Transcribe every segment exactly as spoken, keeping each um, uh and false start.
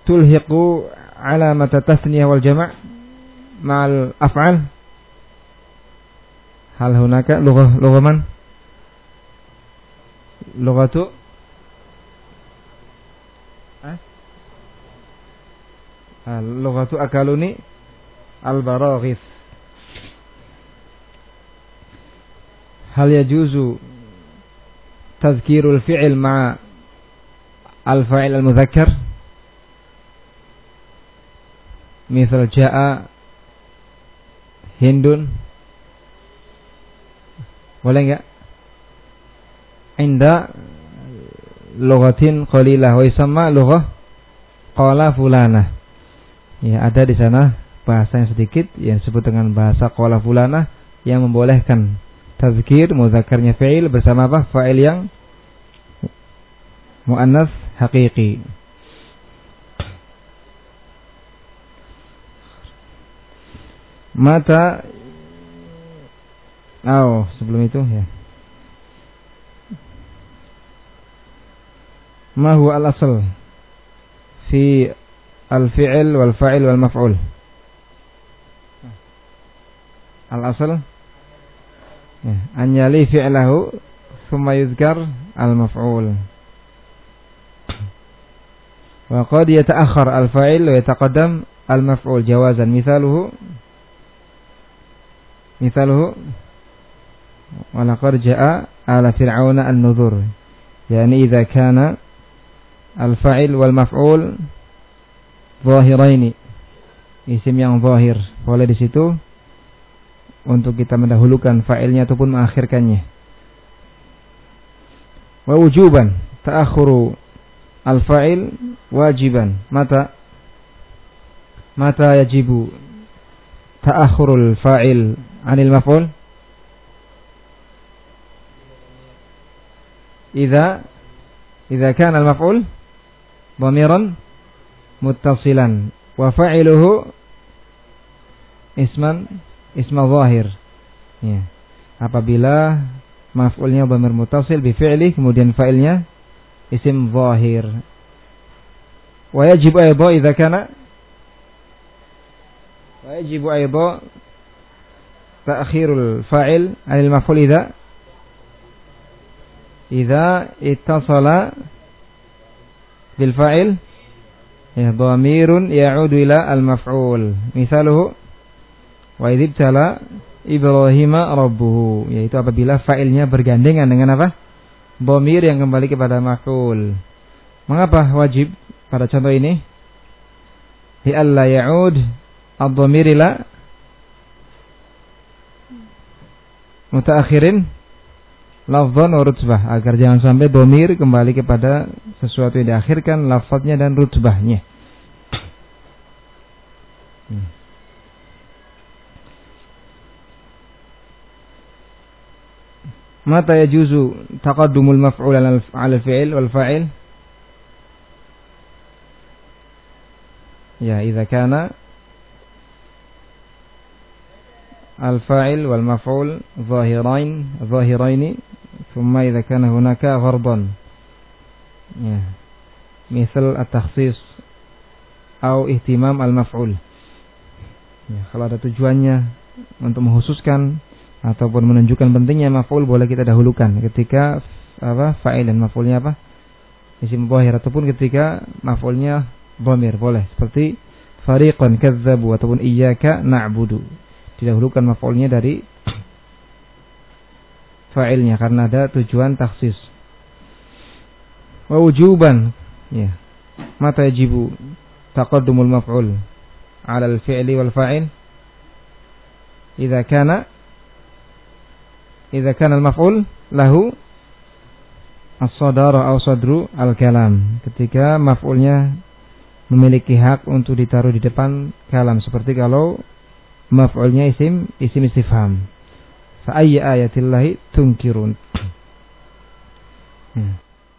tulhiqu alamat tasniyah wal jama' ma'al af'al? Hal hunaka lughah lughah man? Lughatu ah? Lughatu akaluni al-baraghis. Hal yajuzu tadhkirul fi'il ma'a al-fa'il al-mudzakkar? Misal ja'a Hindun, boleh enggak? Inda lughatin qalilah wa yusamma lughah qala fulana. Ya, ada di sana bahasa yang sedikit yang disebut dengan bahasa qala fulana yang membolehkan tazkir mudzakarnya fi'il bersama apa? Fa'il yang muannas haqiqi. Mata oh, sebelum itu ya. Ma huwa al-asl fi al-fi'il wal fa'il wal maf'ul? Al-asl ya, an yali fi'lahu thumma yuzkar al-maf'ul. Wa qad yata'akhkhar al-fa'il wa yataqaddam al-maf'ul jawazan. Mithaluhu Mithaluhu walaqad jaa ala fir'auna an-nuzur. Yani idza kana al-fa'il wal maf'ul zahiraini, isim yang zahir, boleh di situ untuk kita mendahulukan fa'ilnya ataupun mengakhirkannya. Wa wujuban ta'akhuru al-fa'il wajiban. Mata mata yajibu ta'akhurul fa'il anil maf'ul? Idza idza kana al-maf'ul dhamiran muttasilan wa fa'iluhu isman isma zahir. Ya. Apabila maf'ulnya dhamir muttasil bi fi'li, kemudian fa'ilnya isim zahir. Wa yajibu aidha idza kana wa yajibu aidha ta'khirul fa'il 'anil maf'ul idza idza ittasala bil fa'il ya dhamirun ya'udu ila al maf'ul. Misaluhu wa idzibtala Ibrahima rabbuhu, yaitu apabila fa'ilnya bergandengan dengan apa? Dhamir yang kembali kepada maf'ul. Mengapa wajib pada contoh ini? Li alla ya'ud ad-dhamir ila mutaakhirin lafzan wa rutbah, agar jangan sampai dhamir kembali kepada sesuatu yang diakhirkan lafaznya dan rutbahnya. Hmm. Mata yajuzu taqaddumul maf'ul 'ala al-fi'il wal fa'il? Ya, idza kana al-fa'il wal maf'ul zahirain zahiraini thumma idza kana hunaka ghardan. Ya. Misal at-takhsis atau ihtimam al-maf'ul. Ya, kalau ada tujuannya untuk menghususkan ataupun menunjukkan pentingnya maf'ul, boleh kita dahulukan ketika apa fa'il dan maf'ulnya apa isim zahir, ataupun ketika maf'ulnya dhamir, boleh, seperti fariqan kadzabu ataupun iyyaka na'budu, didahulukan maf'ulnya dari fa'ilnya karena ada tujuan takhsis. Wa wujuban ya, mata yajibu taqaddumul maf'ul 'ala al-fi'li wal fa'il? Idza kana Idza kana al-maf'ul lahu as-sadara aw sadru al-kalam, ketika maf'ulnya memiliki hak untuk ditaruh di depan kalam, seperti kalau maf'ulnya isim isim istifham. Fa ayyi ayatillahi tunkirun. Hmm.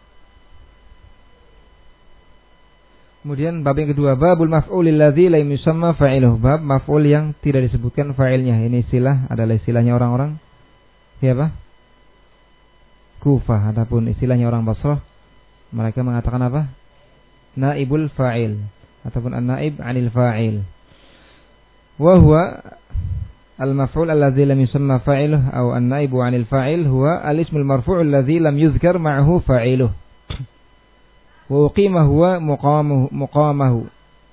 Kemudian bab yang kedua, babul maf'ulil ladzi lam yusamma fa'iluhu, bab maf'ul yang tidak disebutkan fa'ilnya. Ini istilah adalah istilahnya orang-orang siapa? Kufah. Adapun istilahnya orang Basrah, mereka mengatakan apa? Naibul fa'il ataupun an-naib 'anil fa'il. Wa huwa al-maf'ul alladhi lam yusamma fa'iluhu aw an-naibu 'anil fa'il huwa al-ismul marfu' alladhi lam yuzkar ma'ahu fa'iluhu. Wa uqima huwa muqamahu muqamahu.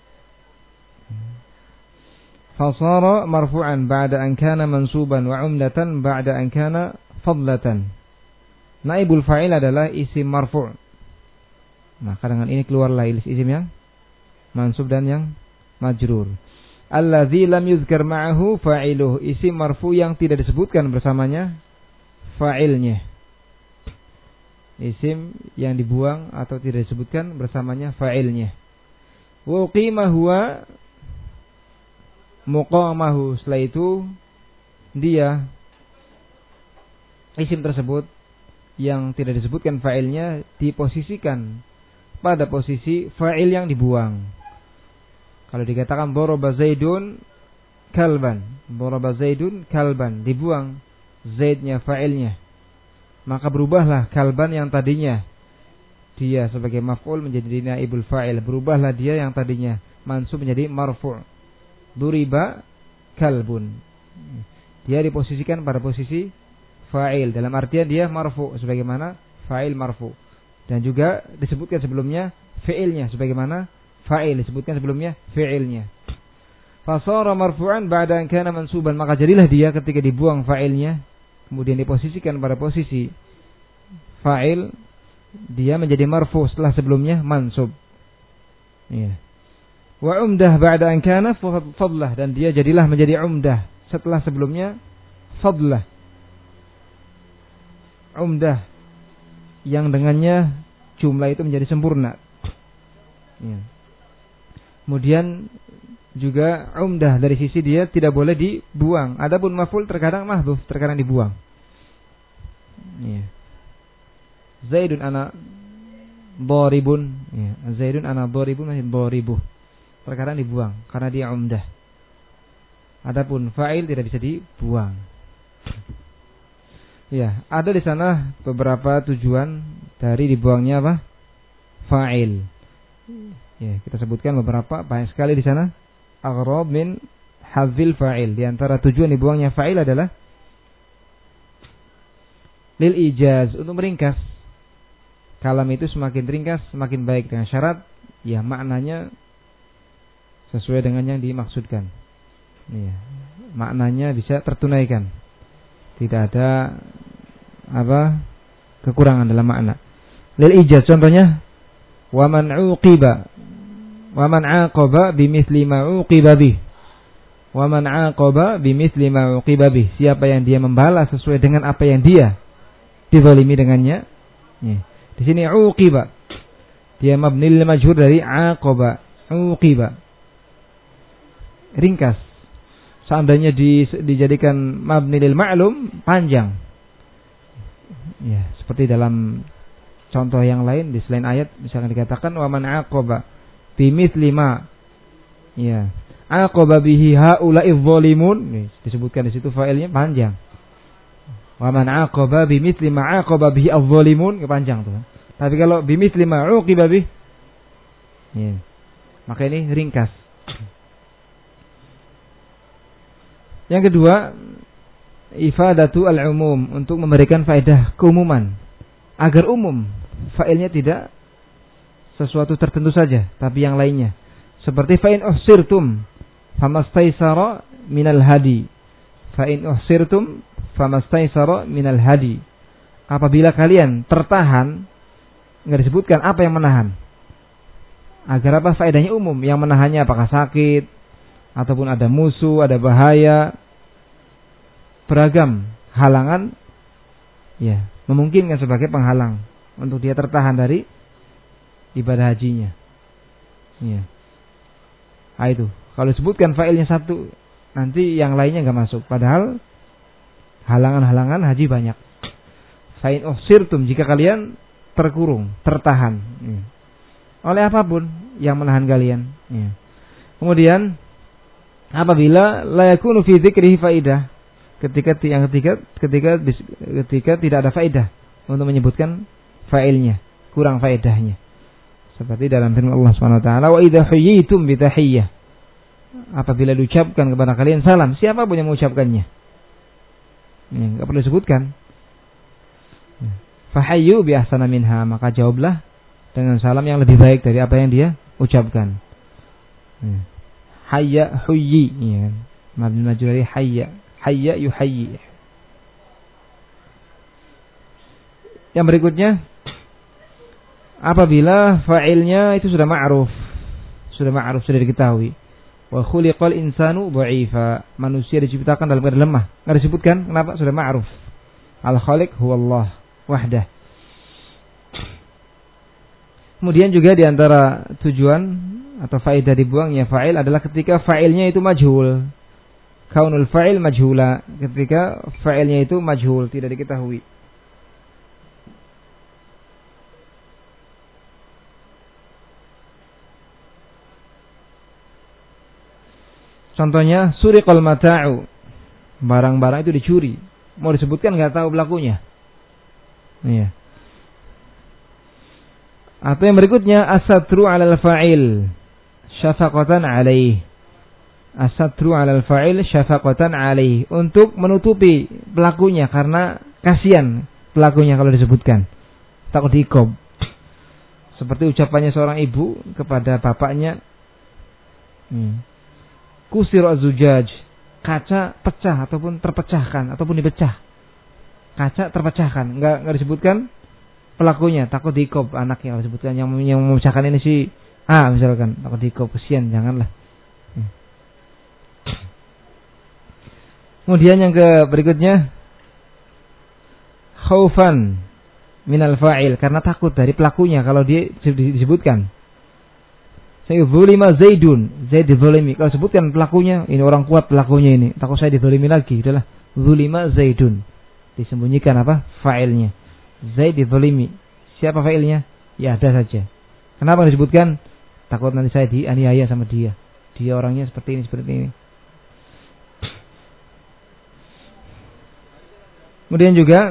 Fasara marfu'an ba'da an kana mansuban wa 'umdatan ba'da an kana fadlatan. Naibul fa'il adalah isim marfu'. Maka dengan ini keluarlah isim yang mansub dan yang majrur. Alladzi lam yuzkar ma'ahu fa'iluhu, isim marfu yang tidak disebutkan bersamanya fa'ilnya. Isim yang dibuang atau tidak disebutkan bersamanya fa'ilnya. Wa qima huwa muqamahu, setelah itu dia isim tersebut yang tidak disebutkan fa'ilnya diposisikan pada posisi fa'il yang dibuang. Kalau dikatakan daraba Zaidun kalban, daraba Zaidun kalban, dibuang Zaidnya fa'ilnya, maka berubahlah kalban yang tadinya dia sebagai maf'ul menjadi naibul fa'il, berubahlah dia yang tadinya mansub menjadi marfu'. Duriba kalbun, dia diposisikan pada posisi fa'il, dalam artian dia marfu' sebagaimana fa'il marfu', dan juga disebutkan sebelumnya fi'ilnya sebagaimana fa'il disebutkan sebelumnya fi'ilnya. Fasara marfu'an ba'da an kana mansuban, maka jadilah dia ketika dibuang fa'ilnya kemudian diposisikan pada posisi fa'il, dia menjadi marfu' setelah sebelumnya mansub. Iya. Wa umdah ba'da an kana fadlah, dan dia jadilah menjadi umdah setelah sebelumnya fadlah. Umdah yang dengannya jumlah itu menjadi sempurna. Iya. Kemudian juga umdah dari sisi dia tidak boleh dibuang. Adapun maf'ul terkadang mahdhuf, terkadang dibuang. Ya. Zaidun ana dharibun. Ya. Zaidun ana dharibun masih dharibuh. Terkadang dibuang karena dia umdah. Adapun fa'il tidak bisa dibuang. Ya, ada di sana beberapa tujuan dari dibuangnya apa? Fa'il. Ya, kita sebutkan beberapa, banyak sekali di sana. Aghrab min hadzil fa'il. Di antara tujuan dibuangnya fa'il adalah lil ijaz, untuk meringkas. Kalam itu semakin ringkas semakin baik, dengan syarat ya maknanya sesuai dengan yang dimaksudkan. Ya, maknanya bisa tertunaikan. Tidak ada apa kekurangan dalam makna. Lil ijaz contohnya wa man 'uqiba wa man 'aqaba bimithli ma 'uqiba bih. Wa man 'aqaba bimithli ma 'uqiba bih. Siapa yang dia membalas sesuai dengan apa yang dia dizalimi dengannya. Ya. Di sini 'uqiba dia mabni lil majhur dari 'aqaba. 'Uqiba ringkas. Seandainya di, dijadikan mabni lil ma'lum panjang. Ya, seperti dalam contoh yang lain di selain ayat misalkan dikatakan wa man 'aqaba bimithli ma, ya, aqaba bihi haula'i dzalimun, disebutkan di situ fa'ilnya panjang. Wa man 'aqaba bimithli ma aqaba bihi adz-dzalimun, panjang tuh. Tapi kalau bimithli ma 'uqiba bih, ya, maka ini ringkas. Yang kedua, ifadatu al-umum, untuk memberikan faedah keumuman, agar umum fa'ilnya tidak sesuatu tertentu saja, tapi yang lainnya. Seperti fa'in uhsirtum famastaisara minal hadi. Fa'in uhsirtum famastaisara minal hadi. Apabila kalian tertahan, enggak disebutkan apa yang menahan. Agar apa faedahnya umum, yang menahannya apakah sakit ataupun ada musuh, ada bahaya, beragam halangan, ya, memungkinkan sebagai penghalang untuk dia tertahan dari ibadah hajinya. Ya. Ah, itu. Kalau disebutkan fa'ilnya satu, nanti yang lainnya enggak masuk. Padahal halangan-halangan haji banyak. Fa'in uhsirtum, jika kalian terkurung, tertahan, ya, oleh apapun yang menahan kalian. Ya. Kemudian apabila la yakunu fi dzikrihi faidah, ketika yang ketiga ketika ketika tidak ada faedah untuk menyebutkan fa'ilnya, kurang faedahnya. Seperti dalam firman Allah Subhanahu wa taala, "Wa idza huyyitum bi tahiyyah." Apabila diucapkan kepada kalian salam, siapa pun yang mengucapkannya. Ya, enggak perlu disebutkan. Fahayyu bi ahsana minha, maka jawablah dengan salam yang lebih baik dari apa yang dia ucapkan. Ya. Hayya huyyi, ya. Mabni majruri hayya, hayya yuhayyi. Yang berikutnya, apabila fa'ilnya itu sudah ma'ruf, sudah ma'ruf, sudah diketahui. Wa khuliqal insanu dha'ifa, manusia diciptakan dalam keadaan lemah. Enggak disebutkan kenapa, sudah ma'ruf. Al-khaliq huwallah wahdah. Kemudian juga di antara tujuan atau faedah dibuangnya fa'il adalah ketika fa'ilnya itu majhul. Kaunul fa'il majhula, ketika fa'ilnya itu majhul, tidak diketahui. Contohnya suriqal mata'u, barang-barang itu dicuri. Mau disebutkan enggak tahu pelakunya. Iya. Atau yang berikutnya as-satru 'alal fa'il syafaqatan 'alaihi. As-satru 'alal fa'il syafaqatan 'alaihi, untuk menutupi pelakunya karena kasihan pelakunya kalau disebutkan. Takut diikob. Seperti ucapannya seorang ibu kepada bapaknya, hmm. Kusir az-zujaj, kaca pecah ataupun terpecahkan ataupun dipecah. Kaca terpecahkan, enggak enggak disebutkan pelakunya, takut diikob anaknya. Kalau disebutkan yang yang memecahkan ini si A misalkan, takut diikob, kesian, janganlah. Kemudian yang ke berikutnya, khaufan minal fa'il, karena takut dari pelakunya kalau dia disebutkan. Saya zulima Zaidun, Zaid dizalimi. Kalau sebutkan pelakunya, ini orang kuat pelakunya ini, takut saya dizalimi lagi. Itulah zulima Zaidun. Disembunyikan apa? Fa'ilnya. Zaid dizalimi. Siapa fa'ilnya? Ya ada saja. Kenapa disebutkan? Takut nanti saya dianiaya sama dia. Dia orangnya seperti ini, seperti ini. Kemudian juga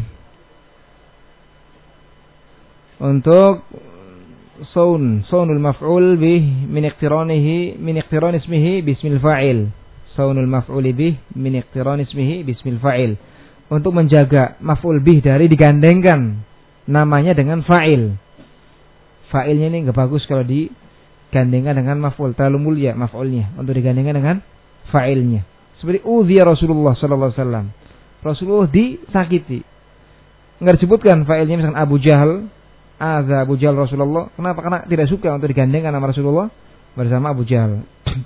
untuk saun, saunul maf'ul bih min iqtiranihi min iqtiran ismihi bismil fa'il. Saunul maf'ul bih min iqtiran ismihi bismil fa'il. Untuk menjaga maf'ul bih dari digandengkan namanya dengan fa'il. Fa'ilnya ini enggak bagus kalau digandengkan dengan maf'ul, terlalu mulia maf'ulnya untuk digandengkan dengan fa'ilnya. Seperti udhiya Rasulullah sallallahu alaihi wasallam. Rasulullah disakiti. Enggak disebutkan fa'ilnya misalkan Abu Jahal, Aza Abu Jahal Rasulullah. Kenapa? Karena tidak suka untuk digandengkan nama Rasulullah bersama Abu Jahal.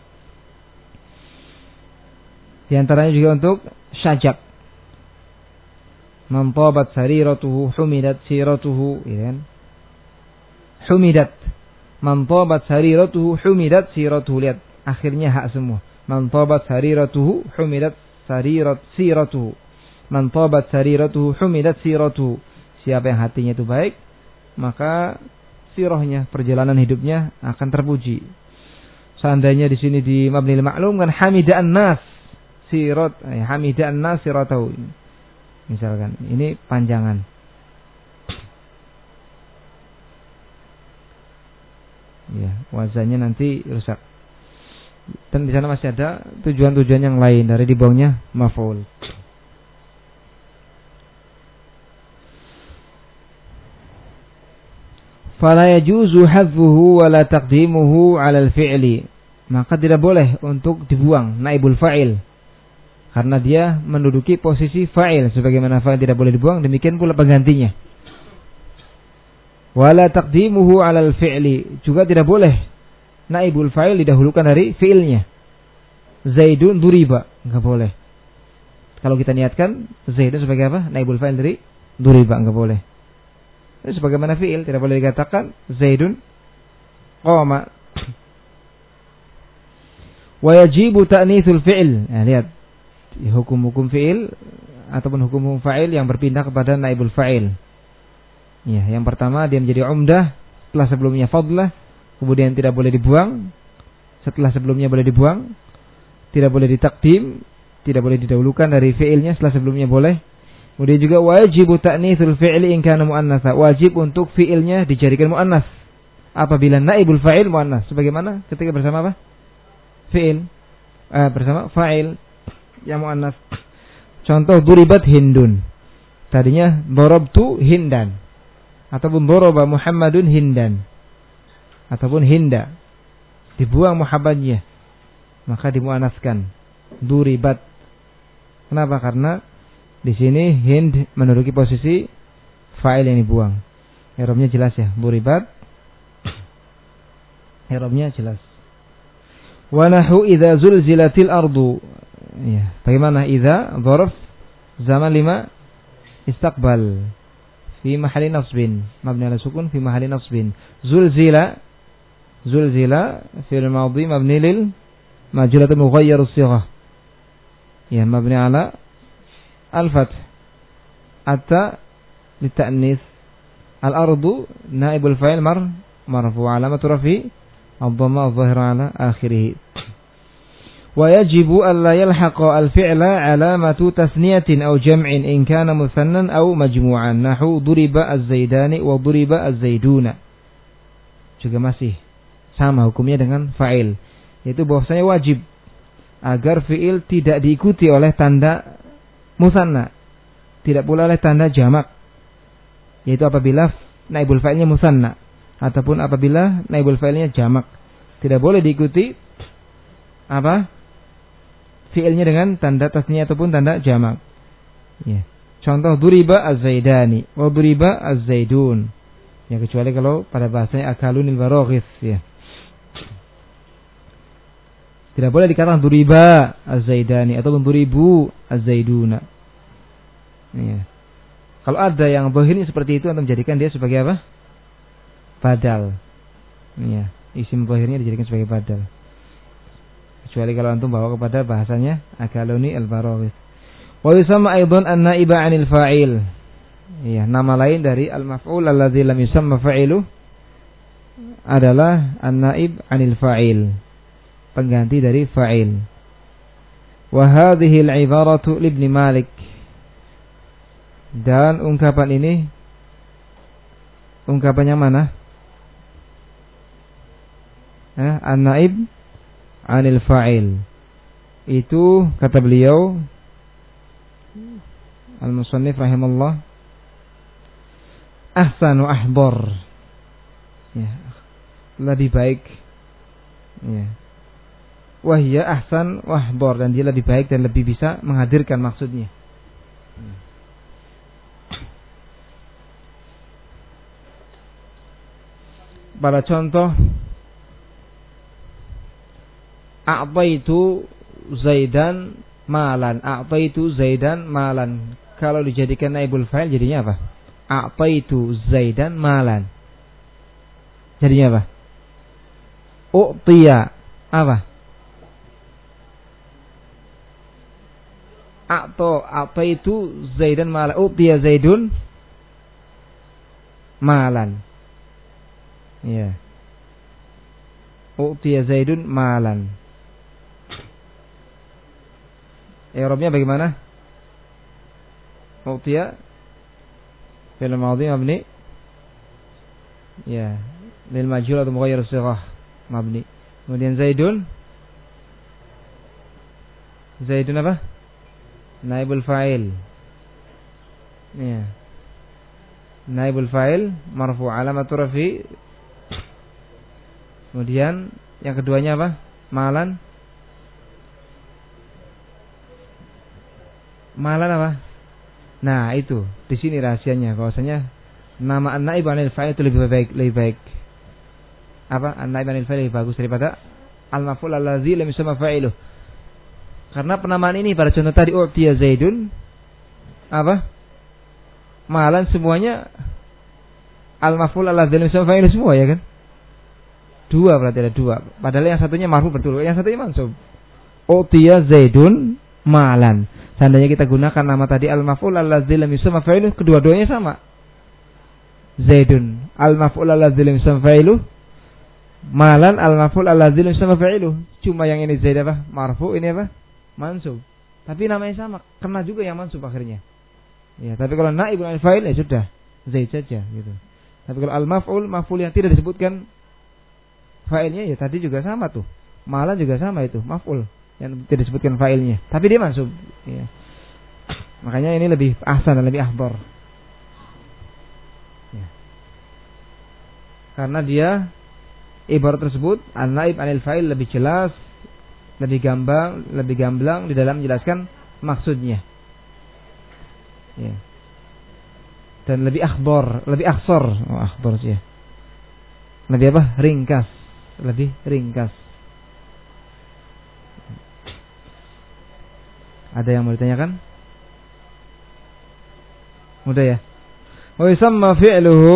Di antaranya juga untuk syajak. Man tabat sariratuhu humidat siratuhu, ya kan? Humidat. Man tabat sariratuhu humidat siratuhu. Lihat, akhirnya hak semua. Man tabat sariratuhu humidat sarirat siratuhu. Man tabat sariratuhu humidat siratuhu. Siapa yang hatinya itu baik, maka sirahnya, perjalanan hidupnya akan terpuji. Seandainya di sini di mabnil ma'lum kan hamida'an nas sirat, eh, hamida'an nas siratahu. Misalkan ini panjangan. Ya, wazannya nanti rusak. Dan di sana masih ada tujuan-tujuan yang lain dari dibuangnya maf'ul. Fala yajuzu hadfuhu wa la taqdimuhu 'ala al-fi'li. Maka tidak boleh untuk dibuang naibul fa'il karena dia menduduki posisi fa'il. Sebagaimana fa'il tidak boleh dibuang, demikian pula penggantinya. Wa la taqdimuhu 'ala al-fi'li, juga tidak boleh naibul fa'il didahulukan dari fi'ilnya. Zaidun duriba, enggak boleh. Kalau kita niatkan Zaidun sebagai apa? Naibul fa'il dari duriba, enggak boleh. Sebagaimana fi'il tidak boleh dikatakan Zaidun qama. Wa yajibu ta'nitsul fi'il. Nah, lihat hukum-hukum fi'il ataupun hukum-hukum fa'il yang berpindah kepada naibul fa'il. Ya, yang pertama dia menjadi umdah setelah sebelumnya fadlah, kemudian tidak boleh dibuang setelah sebelumnya boleh dibuang, tidak boleh ditakdim, tidak boleh didahulukan dari fi'ilnya setelah sebelumnya boleh. Kemudian juga wajib ta'nitsul fi'li in kana muannatsa, wajib untuk fi'ilnya dijadikan muannas apabila naibul fa'il muannas. Sebagaimana ketika bersama apa? Fi'il. Eh, bersama fa'il yang muannas. Contoh duribat hindun. Tadinya darabtu hindan. Ataupun daraba Muhammadun hindan. Ataupun hinda. Dibuang Muhammadnya. Maka dimuannaskan. Duribat. Kenapa? Karena di sini Hind menduduki posisi fa'il yang dibuang. I'rabnya jelas ya, duribat. I'rabnya jelas. Wa nahu idza zulzilatil ardu. Ya, bagaimana idza dzaraf zaman lima istaqbal fi mahalli nasbin, mabni ala sukun fi mahalli nasbin. Zulzila zulzila fi'il madhi mabni lil majrur mughayyir as-sighah. Ya, mabni ala al-fath. Atta lita'nis. Al-ardu naibul fa'il mar marfu alamatu rafi ad-dhamma adh-dhahira ala akhirih. Wa yajibu an la yalhaqa al-fi'la alamatu tasniyatin aw jam'in in kana muthannan aw majmu'an. Nahu duriba az-zaidani wa duriba az-zaiduna. Juga masih sama hukumnya dengan fa'il, yaitu bahwasanya wajib agar fi'il tidak diikuti oleh tanda musanna, tidak pula oleh tanda jamak, yaitu apabila naibul fa'ilnya musanna ataupun apabila naibul fa'ilnya jamak, tidak boleh diikuti apa fi'ilnya dengan tanda tasniyah ataupun tanda jamak. Ya. Contoh duriba az-zaidani wa duriba az-zaidun. Ya, kecuali kalau pada bahasanya akalunil baraghis ya. Tidak boleh dikatakan duriba az-zaidani atau duribu az-zaiduna. Ya. Kalau ada yang zahirnya seperti itu, antum menjadikan dia sebagai apa? Badal. Ya, isim zahirnya dijadikan sebagai badal. Kecuali kalau antum bawa kepada bahasanya akaluni al-baraghis. Wa yusamma aidan an-naiba 'anil fa'il. Ya, nama lain dari al-maf'ul alladzi lam yusamma fa'iluh adalah an-naib 'anil fa'il, pengganti dari fa'il. Wa hadhihi al-ibaratu li Ibn Malik. Dan ungkapan ini ungkapannya mana? Eh, an-naib 'anil fa'il. Itu kata beliau al-musannif rahimahullah, ahsan wa ahbar. Ya, lebih baik. Ya. Wahya ahsan wahbor, dan dia lebih baik dan lebih bisa menghadirkan maksudnya. Pada contoh a'taitu Zaidan malan, a'taitu Zaidan malan, kalau dijadikan naibul fa'il jadinya apa? A'taitu Zaidan malan, jadinya apa? U'tiya apa? A'to a'taitu Zaidan malan, u'tiya Zaidun malan. Ya. U'tiya Zaidun malan. I'rabnya bagaimana? U'tiya fi'il madhi mabni ya lil majhul atau mughayyir as-sighah mabni. Kemudian Zaidun Zaidun apa? Naibul fa'il. Ya. Naibul fa'il marfu alamatu rafi. Kemudian yang keduanya apa? Malan. Malan apa? Nah, itu di sini rahasianya, bahwasanya nama an-naib 'anil fa'il itu lebih baik, lebih baik. Apa? An-naib 'anil fa'il lebih bagus daripada al-maf'ul allazi lam yusamma fa'iluh. Karena penamaan ini pada contoh tadi u'tiya Zaidun apa? Malan, semuanya al-maf'ul allazi lam yusamma fa'iluh semua ya kan? Dua, berarti ada dua. Padahal yang satunya marfu betul, yang satunya mansub. U'tiya Zaidun malan. Seandainya kita gunakan nama tadi al-maf'ul allazi lam yusamma fa'iluh, kedua-duanya sama. Zaidun al-maf'ul allazi lam yusamma fa'iluh, malan al-maf'ul allazi lam yusamma fa'iluh. Cuma yang ini Zaid apa? Marfu, ini apa? Mansub. Tapi namanya sama, kena juga yang mansub akhirnya. Ya, tapi kalau naibul 'anil fa'il ya sudah Zaid saja gitu. Tapi kalau al-maf'ul, maf'ul yang tidak disebutkan fa'ilnya ya tadi juga sama tuh. Malah juga sama itu, maf'ul yang tidak disebutkan fa'ilnya, tapi dia mansub. Ya. Makanya ini lebih ahsan dan lebih ahbar. Ya. Karena dia ibarat tersebut an-naib anil fa'il lebih jelas, lebih gamblang, lebih gamblang di dalam menjelaskan maksudnya. Ya. Dan lebih akhbar, lebih aksor, oh, akhbar sih ya. Lebih apa? Ringkas, lebih ringkas. Ada yang mau ditanyakan? Mudah ya. Wa yusamma fi'luhu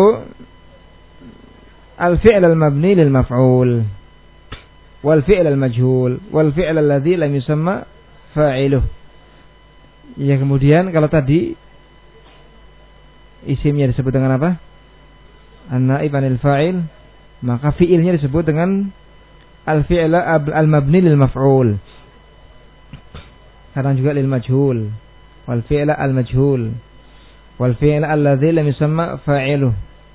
al-fi'l al-mabni lil maf'ul wal fi'l al-majhul wal fi'l alladhi lam yusamma fa'iluh. Ya, kemudian kalau tadi isimnya disebut dengan apa? An-naib anil fa'il, maka fi'ilnya disebut dengan al-fi'l al-mabni lil maf'ul. Kadang juga lil majhul, wal fi'l al-majhul, wal fi'l alladzi lam yusamma fa'iluh.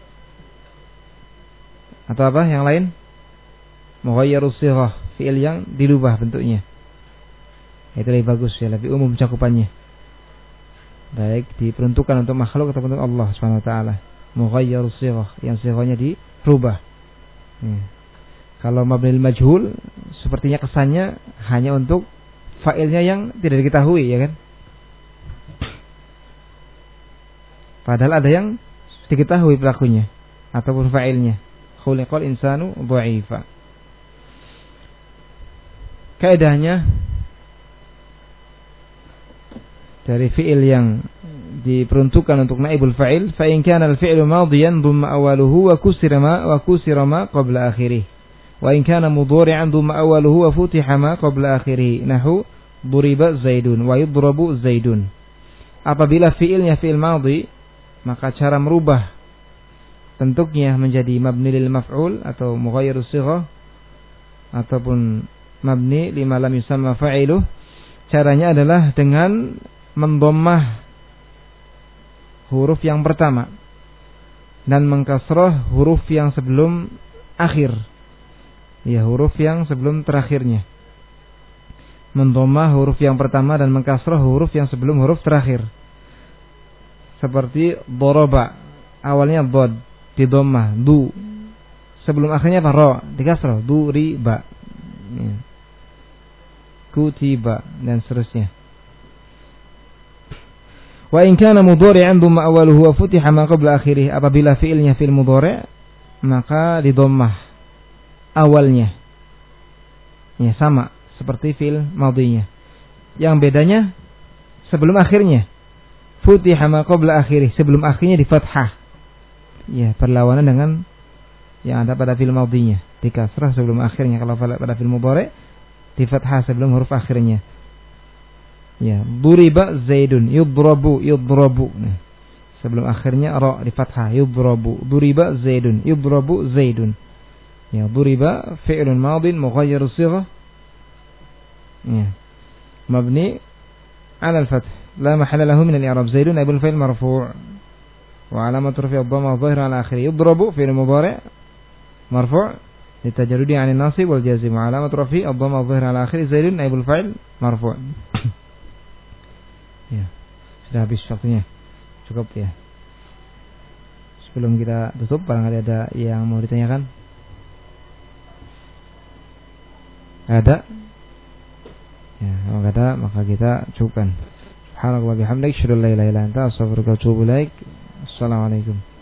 Atau apa yang lain? Mughayyirus shighah, fi'il yang dirubah bentuknya. Itu lebih bagus ya, lebih umum cakupannya. Baik diperuntukkan untuk makhluk atau untuk Allah Subhanahu wa taala. Mughayyirus shighah, yang shighahnya dirubah. Ya. Kalau mabnil majhul sepertinya kesannya hanya untuk fa'ilnya yang tidak diketahui, ya kan? Padahal ada yang diketahui pelakunya ataupun fa'ilnya. Khuliqal insanu dha'ifa. Kaidahnya dari fi'il yang diperuntukkan untuk naibul fa'il, fa in kana al-fi'lu madiyan dhamma awaluhu wa kusira ma wa kusira ma qabla akhirih. Wa in kana mudhari'an dhamma awaluhu wa futiha ma qabla akhirih. Nahu duriba zaidun wa yudrabu zaidun. Apabila fi'ilnya fi'il madhi, maka cara merubah bentuknya menjadi mabni lil maf'ul atau mughayyirus shighah ataupun mabni lima lam yusamma fa'iluh, caranya adalah dengan mendhammah huruf yang pertama dan mengkasrah huruf yang sebelum akhir. Ya, huruf yang sebelum terakhirnya. Mendhammah huruf yang pertama dan mengkasrah huruf yang sebelum huruf terakhir. Seperti daraba, awalnya dhad, didhammah, du. Sebelum akhirnya apa? Ra, dikasrah, duriba. Ya. Kutiba dan seterusnya. Wa in kana mudhari'an dhamma awaluhu wa futiha ma qabla akhirih. Apabila fi'ilnya fi'il mudhari', maka didhammah awalnya. Ya, sama seperti fi'il madhinya. Yang bedanya sebelum akhirnya. Futiha ma qabla akhirih, sebelum akhirnya di fathah. Ya, perlawanan dengan yang ada pada fi'il madhinya, di kasrah sebelum akhirnya. Kalau pada fi'il mudhari' di fathah sebelum huruf akhirnya. Ya, duriba zaidun, yudrabu, yudrabu. Nah, sebelum akhirnya ra di fathah, yudrabu. Duriba zaidun, yudrabu zaidun. Ya, duriba fi'lun madin mughayyirus shighah. Ya. Mabni 'ala al-fath, la mahalla lahu min al-i'rab. Zaidun naibul fa'il marfu'. Wa 'alamat raf'i ad-dhamma adh-dhahira 'ala akhirih. Yudrabu fi'l mudhari' marfu' litajarrudi 'an an-nasib wal jazm. Wa 'alamat raf'i ad-dhamma adh-dhahira 'ala akhirih. Zaidun naibul fa'il marfu'. Ya, sudah habis waktunya. Cukup ya. Sebelum kita tutup, barangkali ada yang mau ditanyakan? Ada? Ya, kalau ada maka kita cukupkan. Subhanallah wa bihamdihi, asyhadu an la ilaha illa anta, astaghfiruka wa atubu ilaik. Assalamualaikum.